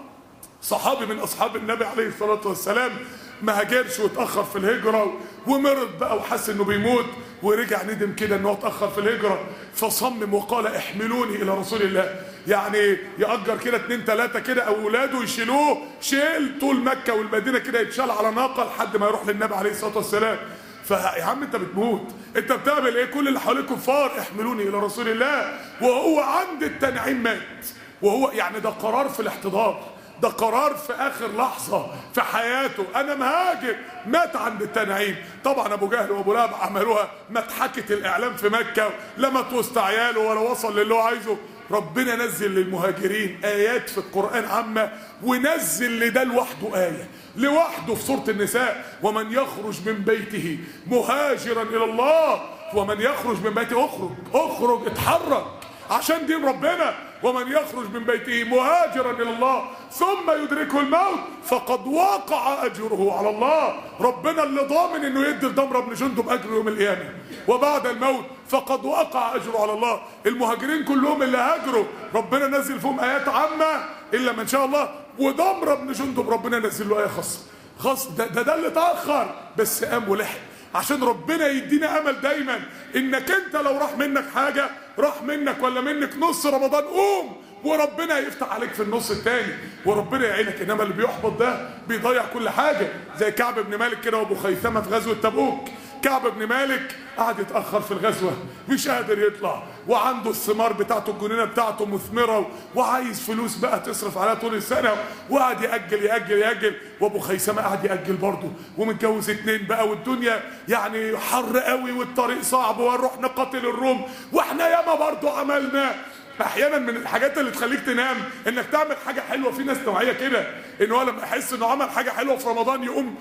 صحابي من اصحاب النبي عليه الصلاة والسلام، ما هاجرش واتأخر في الهجرة ومرض بقى وحس انه بيموت، ورجع ندم كده انه اتأخر في الهجرة، فصمم وقال احملوني الى رسول الله. يعني يأجر كده 2 3 كده او اولاده يشيلوه شيل طول مكة والمدينة كده، يتشال على ناقة لحد ما يروح للنبي عليه الصلاة والسلام. فيا عم انت بتموت، انت بتعمل ايه؟ كل اللي حواليك كفار، احملوني الى رسول الله، وهو عند التنعيم مات. وهو يعني ده قرار في الاحتضار، ده قرار في اخر لحظة في حياته، انا مهاجر، مات عند التنعيم. طبعا ابو جهل وابو لهب عملوها مضحكة الاعلام في مكة، لا مات وسط عياله ولا وصل للي هو عايزه. ربنا نزل للمهاجرين ايات في القرآن عامة، ونزل لده لوحده آية لوحده في سورة النساء: ومن يخرج من بيته مهاجرا الى الله، ومن يخرج من بيته، اخرج اتحرك عشان دين ربنا. ومن يخرج من بيته مهاجرا الى الله ثم يدركه الموت فقد وقع اجره على الله. ربنا اللي ضامن انه يدي لضمرة بن جندب اجر يوم القيامه، وبعد الموت فقد وقع اجره على الله. المهاجرين كلهم اللي هاجروا ربنا نزل فيهم ايات عامه الا من شاء الله، وضمرة بن جندب ربنا نزل له ايه خاصه. ده اللي اتاخر بس قام ولحق، عشان ربنا يدينا امل دايما انك انت لو راح منك حاجه، راح منك ولا منك نص رمضان، قوم وربنا يفتح عليك في النص التاني وربنا يعينك. انما اللي بيحبط ده بيضيع كل حاجه، زي كعب بن مالك كده وابو خيثمه في غزوه تبوك. كعب بن مالك قعد يتاخر في الغزوه، مش قادر يطلع، وعنده الثمار بتاعته الجنينه بتاعته مثمره، وعايز فلوس بقى تصرف عليها طول السنه، وقعد ياجل. وابو خيثمه قعد ياجل برضه، ومتجوز 2 بقى، والدنيا يعني حر قوي والطريق صعب، وهنروح نقاتل الروم، واحنا ياما برضه عملنا. احيانا من الحاجات اللي تخليك تنام انك تعمل حاجه حلوه. في ناس نوعيه كده، ان هو لما يحس انه عمل حاجه حلوه في رمضان يقوم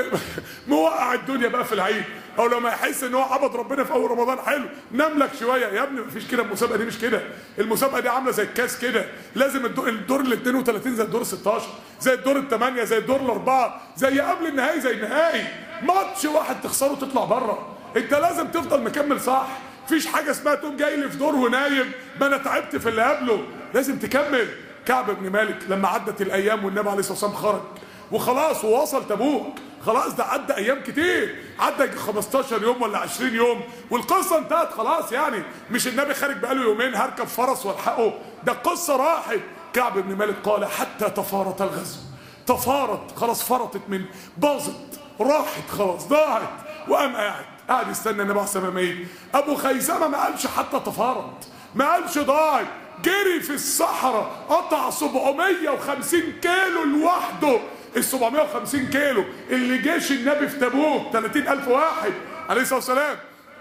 موقع الدنيا بقى في العيد، او لما يحس ان هو عبد ربنا في اول رمضان حلو نام لك شويه. يا ابني مفيش كده، المسابقه دي مش كده، المسابقه دي عامله زي الكاس كده، لازم الدور ال 32 زي الدور ال 16 زي الدور ال 8 زي الدور ال 4 زي قبل النهائي زي النهائي. ماتش واحد تخسره تطلع بره، انت لازم تفضل مكمل صح. مفيش حاجه اسمها تقوم جاي لي في دور ونايم ما انا تعبت في اللي قبله، لازم تكمل. كعب بن مالك لما عدت الايام والنبي عليه الصلاه والسلام خرج وخلاص ووصل تبوك، خلاص ده عدى ايام كتير، عدى 15 يوم ولا 20 يوم والقصه انتهت خلاص. يعني مش النبي خارج بقاله يومين هركب فرس والحقه، ده القصه راحت. كعب بن مالك قال حتى تفارت الغزو، تفارت خلاص، فرطت من باظت راحت خلاص ضاعت، وقام قاعد يستنى النبي عليه الصلاه والسلام. ابو خيثمه ما قالش حتى تفارت، ما قالش ضاعت، جري في الصحراء قطع 750 كيلو لوحده. ال 750 كيلو اللي جيش النبي في تبوك 30,000 واحد عليه الصلاه والسلام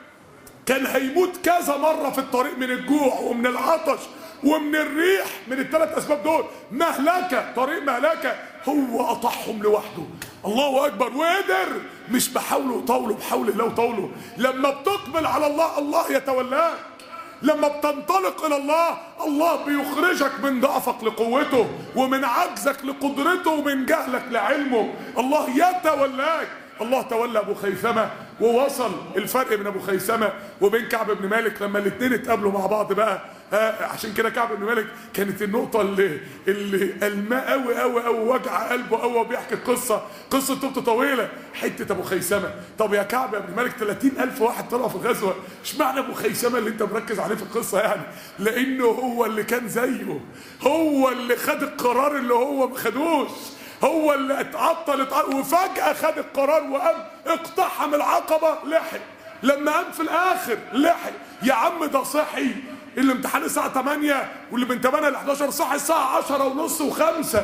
كان هيموت كذا مره في الطريق من الجوع ومن العطش ومن الريح، من ال3 اسباب دول، مهلكه، طريق مهلكه، هو قطعهم لوحده. الله اكبر، وقدر، مش بحوله وطوله، بحول الله وطوله. لما بتقبل على الله الله يتولاك، لما بتنطلق الى الله الله بيخرجك من ضعفك لقوته، ومن عجزك لقدرته، ومن جهلك لعلمه. الله يتولاك. الله تولى ابو خيثمه ووصل. الفرق بين ابو خيثمه وبين كعب بن مالك لما الاثنين اتقابلوا مع بعض بقى، عشان كده كعب بن مالك كانت النقطه اللي الماء قوي قوي قوي وجع قلبه قوي، وبيحكي قصه توبته طويله. حته ابو خيثمه، طب يا كعب يا بن مالك 30,000 واحد طلعوا في الغزوه، اشمعنى ابو خيثمه اللي انت مركز عليه في القصه؟ يعني لانه هو اللي كان زيه، هو اللي خد القرار اللي هو ما خدوش، هو اللي اتعطل وفجأة خد القرار وقام اقتحم العقبة، لحق. لما قام في الآخر لحق. يا عم ده صحي، الامتحان الساعة 8 واللي من 8 ل 11 صحي الساعة 10:30 و5،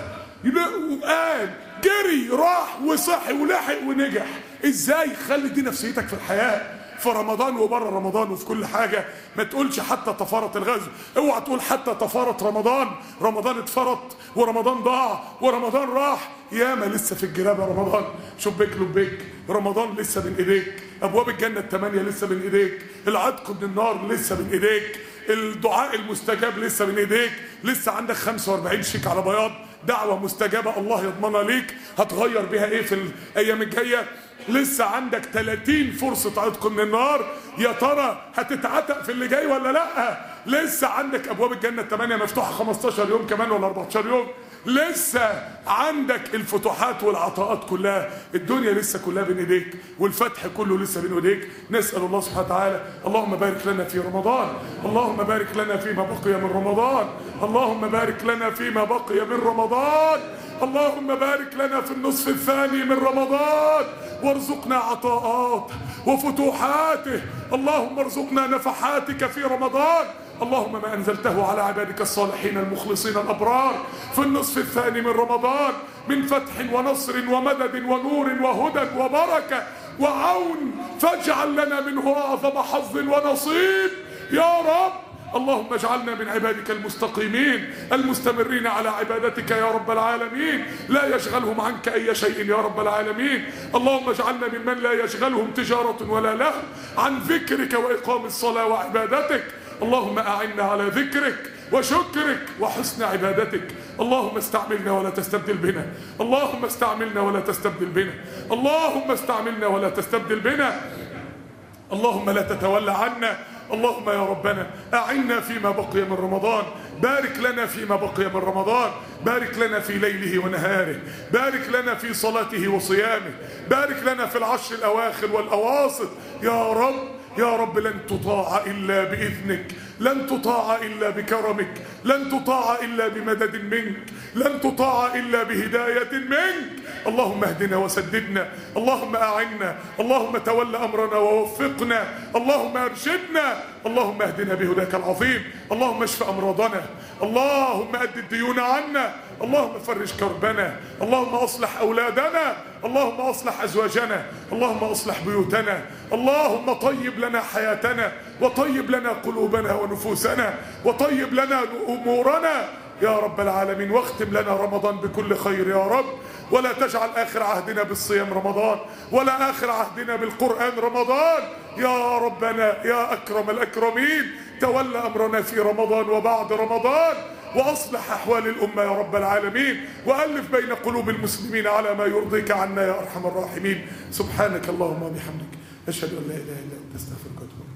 وقام جري راح وصحي ولحق ونجح. ازاي؟ خلي دي نفسيتك في الحياة، في رمضان وبره رمضان وفي كل حاجة. ما تقولش حتى تفارت الغزو، اوعى تقول حتى تفارت رمضان. رمضان اتفرط ورمضان ضاع ورمضان راح، ياما لسه في الجرابة رمضان، شبيك لبيك، رمضان لسه بين ايديك، ابواب الجنة ال8 لسه بين ايديك، العتق من النار لسه بين ايديك، الدعاء المستجاب لسه بين ايديك، لسه عندك 45 شيك على بياض، دعوة مستجابة الله يضمنها ليك، هتغير بيها ايه في الايام الجاية؟ لسه عندك 30 فرصة عتق من النار. يا ترى هتتعتق في اللي جاي ولا لا؟ لسه عندك ابواب الجنة 8 مفتوحة 15 يوم كمان ولا 14 يوم. لسه عندك الفتوحات والعطاءات كلها. الدنيا لسه كلها بين ايديك، والفتح كله لسه بين ايديك. نسأل الله سبحانه وتعالى اللهم بارك لنا في رمضان، اللهم بارك لنا فيما بقي من رمضان، اللهم بارك لنا فيما بقي من رمضان، اللهم بارك لنا في النصف الثاني من رمضان، وارزقنا عطاءات وفتوحاته. اللهم ارزقنا نفحاتك في رمضان. اللهم ما أنزلته على عبادك الصالحين المخلصين الأبرار في النصف الثاني من رمضان من فتح ونصر ومدد ونور وهدى وبركة وعون، فاجعل لنا منه أعظم حظ ونصيب يا رب. اللهم اجعلنا من عبادك المستقيمين المستمرين على عبادتك يا رب العالمين، لا يشغلهم عنك أي شيء يا رب العالمين. اللهم اجعلنا ممن لا يشغلهم تجارة ولا لهو عن ذكرك وإقام الصلاة وعبادتك. اللهم أعنا على ذكرك وشكرك وحسن عبادتك. اللهم استعملنا ولا تستبدل بنا، اللهم استعملنا ولا تستبدل بنا، اللهم استعملنا ولا تستبدل بنا. اللهم لا تتولى عنا. اللهم يا ربنا أعنا فيما بقي من رمضان، بارك لنا فيما بقي من رمضان، بارك لنا في ليله ونهاره، بارك لنا في صلاته وصيامه، بارك لنا في العشر الأواخر والأواسط يا رب. يا رب لن تطاع إلا بإذنك، لن تطاع إلا بكرمك، لن تطاع إلا بمدد منك، لن تطاع إلا بهداية منك. اللهم اهدنا وسددنا، اللهم أعنا، اللهم تول أمرنا ووفقنا، اللهم أرشدنا، اللهم اهدنا بهداك العظيم. اللهم اشف أمراضنا، اللهم أد الديون عنا، اللهم فرج كربنا، اللهم أصلح أولادنا، اللهم أصلح أزواجنا، اللهم أصلح بيوتنا، اللهم طيب لنا حياتنا، وطيب لنا قلوبنا ونفوسنا، وطيب لنا أمورنا يا رب العالمين. واختم لنا رمضان بكل خير يا رب، ولا تجعل آخر عهدنا بالصيام رمضان، ولا آخر عهدنا بالقرآن رمضان يا ربنا يا أكرم الأكرمين. تولى أمرنا في رمضان وبعد رمضان، وأصلح أحوال الأمة يا رب العالمين، وألف بين قلوب المسلمين على ما يرضيك عنا يا أرحم الراحمين. سبحانك اللهم وبحمدك، أشهد أن لا إله إلا أنت، أستغفرك وأتوب إليك.